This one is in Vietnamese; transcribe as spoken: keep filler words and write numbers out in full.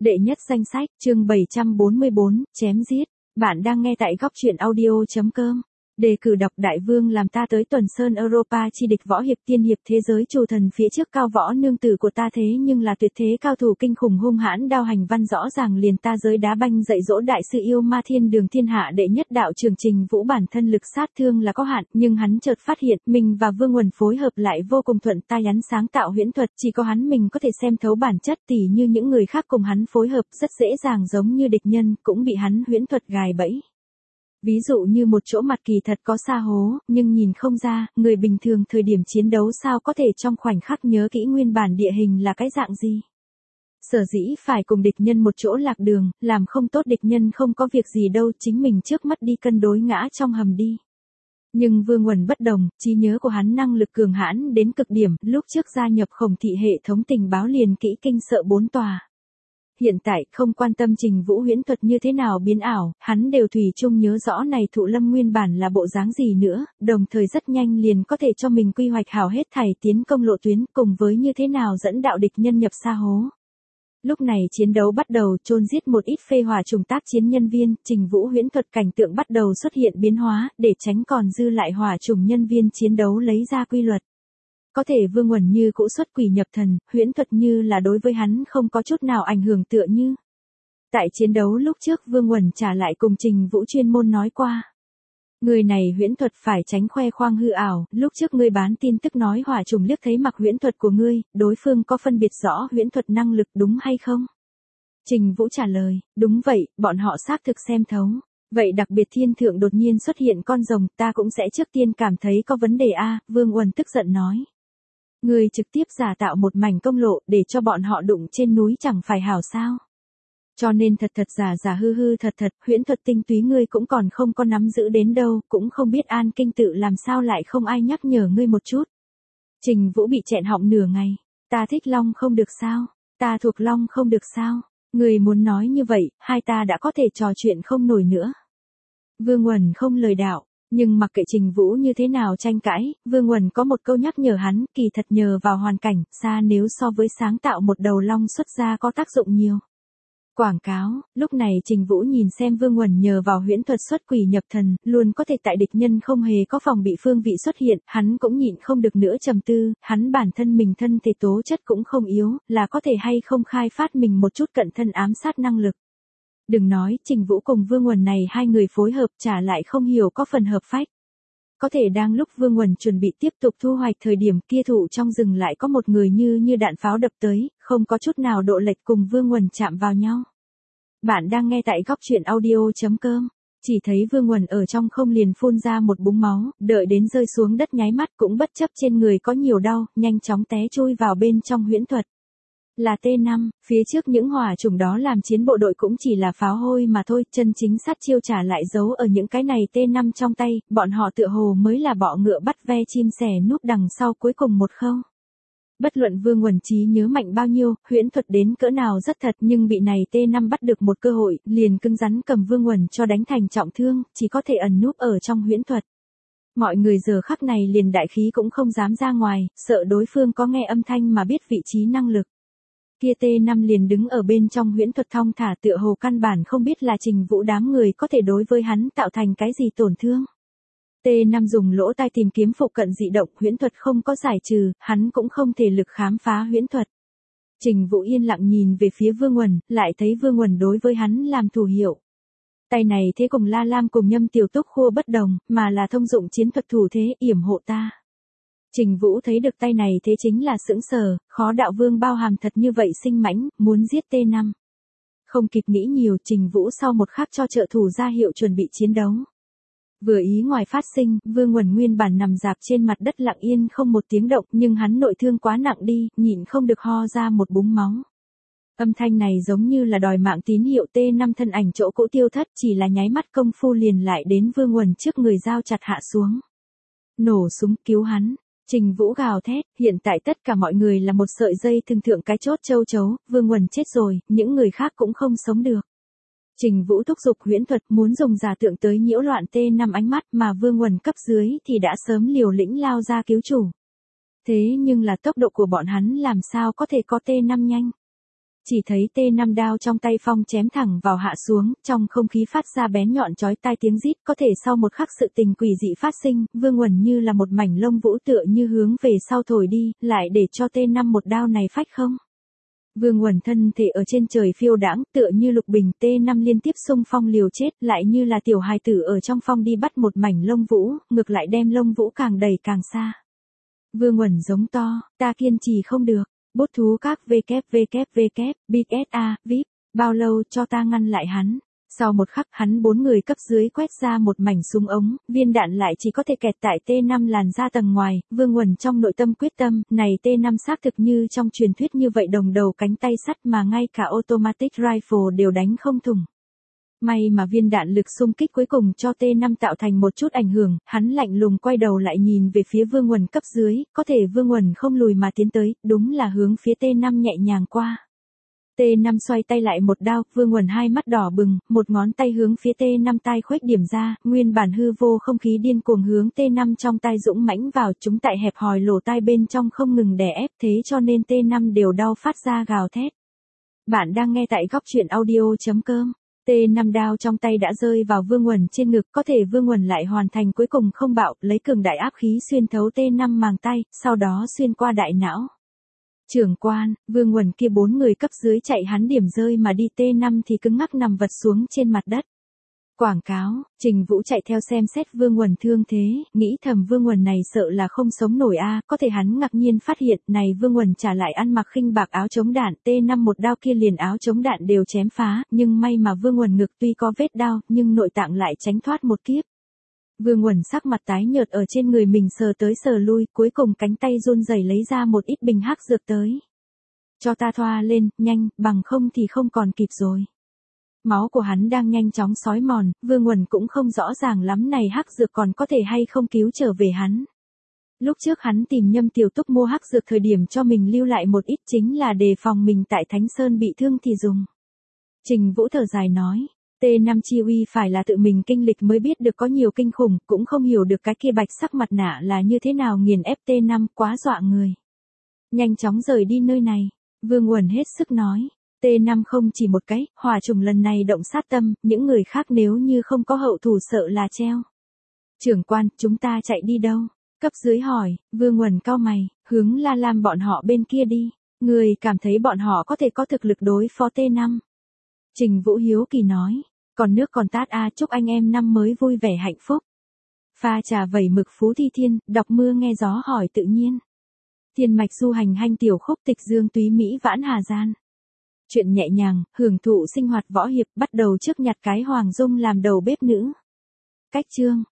Đệ nhất danh sách, chương bảy trăm bốn mươi bốn, chém giết. Bạn đang nghe tại góc truyện audio.com. Đề cử đọc Đại Vương làm ta tới Tuần Sơn Europa chi địch võ hiệp tiên hiệp thế giới chủ thần phía trước cao võ nương tử của ta thế nhưng là tuyệt thế cao thủ kinh khủng hung hãn đao hành văn rõ ràng liền ta giới đá banh dạy dỗ đại sư yêu ma thiên đường thiên hạ đệ nhất đạo trường Trình Vũ bản thân lực sát thương là có hạn nhưng hắn chợt phát hiện mình và Vương Uẩn phối hợp lại vô cùng thuận tay hắn sáng tạo huyễn thuật chỉ có hắn mình có thể xem thấu bản chất tỉ như những người khác cùng hắn phối hợp rất dễ dàng giống như địch nhân cũng bị hắn huyễn thuật gài bẫy. Ví dụ như một chỗ mặt kỳ thật có sa hố, nhưng nhìn không ra, người bình thường thời điểm chiến đấu sao có thể trong khoảnh khắc nhớ kỹ nguyên bản địa hình là cái dạng gì. Sở dĩ phải cùng địch nhân một chỗ lạc đường, làm không tốt địch nhân không có việc gì đâu chính mình trước mắt đi cân đối ngã trong hầm đi. Nhưng Vương Uẩn bất đồng, trí nhớ của hắn năng lực cường hãn đến cực điểm, lúc trước gia nhập Khổng thị hệ thống tình báo liền kỹ kinh sợ bốn tòa. Hiện tại, không quan tâm Trình Vũ huyễn thuật như thế nào biến ảo, hắn đều thủy chung nhớ rõ này Thụ Lâm nguyên bản là bộ dáng gì nữa, đồng thời rất nhanh liền có thể cho mình quy hoạch hảo hết thảy tiến công lộ tuyến cùng với như thế nào dẫn đạo địch nhân nhập sa hố. Lúc này chiến đấu bắt đầu chôn giết một ít phê hỏa trùng tác chiến nhân viên, Trình Vũ huyễn thuật cảnh tượng bắt đầu xuất hiện biến hóa, để tránh còn dư lại hỏa trùng nhân viên chiến đấu lấy ra quy luật. Có thể Vương Uẩn như cũ xuất quỷ nhập thần, huyễn thuật như là đối với hắn không có chút nào ảnh hưởng tựa như. Tại chiến đấu lúc trước Vương Uẩn trả lại cùng Trình Vũ chuyên môn nói qua. Người này huyễn thuật phải tránh khoe khoang hư ảo, lúc trước ngươi bán tin tức nói hỏa trùng liếc thấy mặc huyễn thuật của ngươi, đối phương có phân biệt rõ huyễn thuật năng lực đúng hay không? Trình Vũ trả lời, đúng vậy, bọn họ xác thực xem thấu. Vậy đặc biệt thiên thượng đột nhiên xuất hiện con rồng, ta cũng sẽ trước tiên cảm thấy có vấn đề a, Vương Uẩn tức giận nói. Ngươi trực tiếp giả tạo một mảnh công lộ để cho bọn họ đụng trên núi chẳng phải hảo sao. Cho nên thật thật giả giả hư hư thật thật, huyễn thuật tinh túy ngươi cũng còn không có nắm giữ đến đâu, cũng không biết An Kinh tự làm sao lại không ai nhắc nhở ngươi một chút. Trình Vũ bị chẹn họng nửa ngày, ta thích long không được sao, ta thuộc long không được sao, ngươi muốn nói như vậy, hai ta đã có thể trò chuyện không nổi nữa. Vương Uẩn không lời đạo. Nhưng mặc kệ Trình Vũ như thế nào tranh cãi, Vương Uẩn có một câu nhắc nhở hắn, kỳ thật nhờ vào hoàn cảnh, xa nếu so với sáng tạo một đầu long xuất ra có tác dụng nhiều. Quảng cáo, lúc này Trình Vũ nhìn xem Vương Uẩn nhờ vào huyễn thuật xuất quỷ nhập thần, luôn có thể tại địch nhân không hề có phòng bị phương vị xuất hiện, hắn cũng nhịn không được nữa trầm tư, hắn bản thân mình thân thể tố chất cũng không yếu, là có thể hay không khai phát mình một chút cận thân ám sát năng lực. Đừng nói, Trình Vũ cùng Vương Uẩn này hai người phối hợp trả lại không hiểu có phần hợp phách. Có thể đang lúc Vương Uẩn chuẩn bị tiếp tục thu hoạch thời điểm kia thụ trong rừng lại có một người như như đạn pháo đập tới, không có chút nào độ lệch cùng Vương Uẩn chạm vào nhau. Bạn đang nghe tại góc truyện audio.com. Chỉ thấy Vương Uẩn ở trong không liền phun ra một búng máu, đợi đến rơi xuống đất nháy mắt cũng bất chấp trên người có nhiều đau, nhanh chóng té chui vào bên trong huyễn thuật. Là T năm, phía trước những hỏa trùng đó làm chiến bộ đội cũng chỉ là pháo hôi mà thôi, chân chính sát chiêu trả lại giấu ở những cái này T năm trong tay, bọn họ tựa hồ mới là bọ ngựa bắt ve chim sẻ núp đằng sau cuối cùng một khâu. Bất luận Vương Uẩn trí nhớ mạnh bao nhiêu, huyễn thuật đến cỡ nào rất thật nhưng bị này T năm bắt được một cơ hội, liền cứng rắn cầm Vương Uẩn cho đánh thành trọng thương, chỉ có thể ẩn núp ở trong huyễn thuật. Mọi người giờ khắc này liền đại khí cũng không dám ra ngoài, sợ đối phương có nghe âm thanh mà biết vị trí năng lực. Kia T năm liền đứng ở bên trong huyễn thuật thong thả tựa hồ căn bản không biết là Trình Vũ đám người có thể đối với hắn tạo thành cái gì tổn thương. T năm dùng lỗ tai tìm kiếm phụ cận dị động huyễn thuật không có giải trừ, hắn cũng không thể lực khám phá huyễn thuật. Trình Vũ yên lặng nhìn về phía Vương Uẩn, lại thấy Vương Uẩn đối với hắn làm thủ hiệu. Tay này thế cùng La Lam cùng Nhâm Tiểu Túc khua bất đồng, mà là thông dụng chiến thuật thủ thế yểm hộ ta. Trình Vũ thấy được tay này thế chính là sững sờ, khó đạo Vương bao hàm thật như vậy sinh mãnh, muốn giết T năm. Không kịp nghĩ nhiều, Trình Vũ sau một khắc cho trợ thủ ra hiệu chuẩn bị chiến đấu. Vừa ý ngoài phát sinh, Vương Uẩn nguyên bản nằm dạp trên mặt đất lặng yên không một tiếng động nhưng hắn nội thương quá nặng đi, nhịn không được ho ra một búng máu. Âm thanh này giống như là đòi mạng tín hiệu T năm thân ảnh chỗ cũ tiêu thất chỉ là nháy mắt công phu liền lại đến Vương Uẩn trước người dao chặt hạ xuống. Nổ súng cứu hắn. Trình Vũ gào thét, hiện tại tất cả mọi người là một sợi dây thường thượng cái chốt châu chấu, Vương Uẩn chết rồi, những người khác cũng không sống được. Trình Vũ thúc giục huyễn thuật muốn dùng giả tượng tới nhiễu loạn T năm ánh mắt mà Vương Uẩn cấp dưới thì đã sớm liều lĩnh lao ra cứu chủ. Thế nhưng là tốc độ của bọn hắn làm sao có thể có T năm nhanh. Chỉ thấy tê năm đao trong tay phong chém thẳng vào hạ xuống, trong không khí phát ra bén nhọn chói tai tiếng rít, có thể sau một khắc sự tình quỷ dị phát sinh, Vương Uẩn như là một mảnh lông vũ tựa như hướng về sau thổi đi, lại để cho tê năm một đao này phách không. Vương Uẩn thân thể ở trên trời phiêu đãng, tựa như lục bình, tê năm liên tiếp xung phong liều chết, lại như là tiểu hài tử ở trong phong đi bắt một mảnh lông vũ, ngược lại đem lông vũ càng đẩy càng xa. Vương Uẩn giống to, ta kiên trì không được. Bốt thú các vê kép vê kép vê kép, Big ét a, vê i pê, bao lâu cho ta ngăn lại hắn. Sau một khắc hắn bốn người cấp dưới quét ra một mảnh súng ống, viên đạn lại chỉ có thể kẹt tại tê năm làn ra tầng ngoài, Vương Uẩn trong nội tâm quyết tâm, này tê năm xác thực như trong truyền thuyết như vậy đồng đầu cánh tay sắt mà ngay cả automatic rifle đều đánh không thủng. May mà viên đạn lực xung kích cuối cùng cho tê năm tạo thành một chút ảnh hưởng, hắn lạnh lùng quay đầu lại nhìn về phía Vương Uẩn cấp dưới, có thể Vương Uẩn không lùi mà tiến tới, đúng là hướng phía tê năm nhẹ nhàng qua. tê năm xoay tay lại một đao, Vương Uẩn hai mắt đỏ bừng, một ngón tay hướng phía tê năm tai khuếch điểm ra, nguyên bản hư vô không khí điên cuồng hướng tê năm trong tai dũng mãnh vào, chúng tại hẹp hòi lỗ tai bên trong không ngừng đè ép, thế cho nên tê năm đều đau phát ra gào thét. Bạn đang nghe tại góc truyện audio chấm com. tê năm đao trong tay đã rơi vào Vương Uẩn trên ngực, có thể Vương Uẩn lại hoàn thành cuối cùng không bạo, lấy cường đại áp khí xuyên thấu tê năm màng tay, sau đó xuyên qua đại não. Trưởng quan, Vương Uẩn kia bốn người cấp dưới chạy hắn điểm rơi mà đi, tê năm thì cứng ngắc nằm vật xuống trên mặt đất. Quảng cáo, Trình Vũ chạy theo xem xét Vương Uẩn thương thế, nghĩ thầm Vương Uẩn này sợ là không sống nổi a, có thể hắn ngạc nhiên phát hiện, này Vương Uẩn trả lại ăn mặc khinh bạc áo chống đạn, tê năm một đao kia liền áo chống đạn đều chém phá, nhưng may mà Vương Uẩn ngực tuy có vết đao, nhưng nội tạng lại tránh thoát một kiếp. Vương Uẩn sắc mặt tái nhợt ở trên người mình sờ tới sờ lui, cuối cùng cánh tay run rẩy lấy ra một ít bình hắc dược tới. Cho ta thoa lên, nhanh, bằng không thì không còn kịp rồi. Máu của hắn đang nhanh chóng xói mòn, Vương Uẩn cũng không rõ ràng lắm này hắc dược còn có thể hay không cứu trở về hắn. Lúc trước hắn tìm Nhâm Tiểu Túc mua hắc dược thời điểm cho mình lưu lại một ít chính là đề phòng mình tại Thánh Sơn bị thương thì dùng. Trình Vũ thở dài nói, tê năm chi uy phải là tự mình kinh lịch mới biết được có nhiều kinh khủng, cũng không hiểu được cái kia bạch sắc mặt nạ là như thế nào nghiền ép tê năm, quá dọa người. Nhanh chóng rời đi nơi này, Vương Uẩn hết sức nói. tê năm không chỉ một cái, hỏa trùng lần này động sát tâm, những người khác nếu như không có hậu thủ sợ là treo. Trưởng quan, chúng ta chạy đi đâu? Cấp dưới hỏi, Vương Uẩn cau mày, hướng La Lam bọn họ bên kia đi. Người cảm thấy bọn họ có thể có thực lực đối phó tê năm. Trình Vũ hiếu kỳ nói, còn nước còn tát a, chúc anh em năm mới vui vẻ hạnh phúc. Pha trà vẩy mực Phú Thi Thiên, đọc mưa nghe gió hỏi tự nhiên. Thiên mạch du hành hanh tiểu khúc tịch dương túy Mỹ vãn hà gian. Chuyện nhẹ nhàng, hưởng thụ sinh hoạt võ hiệp, bắt đầu trước nhặt cái Hoàng Dung làm đầu bếp nữ. Cách chương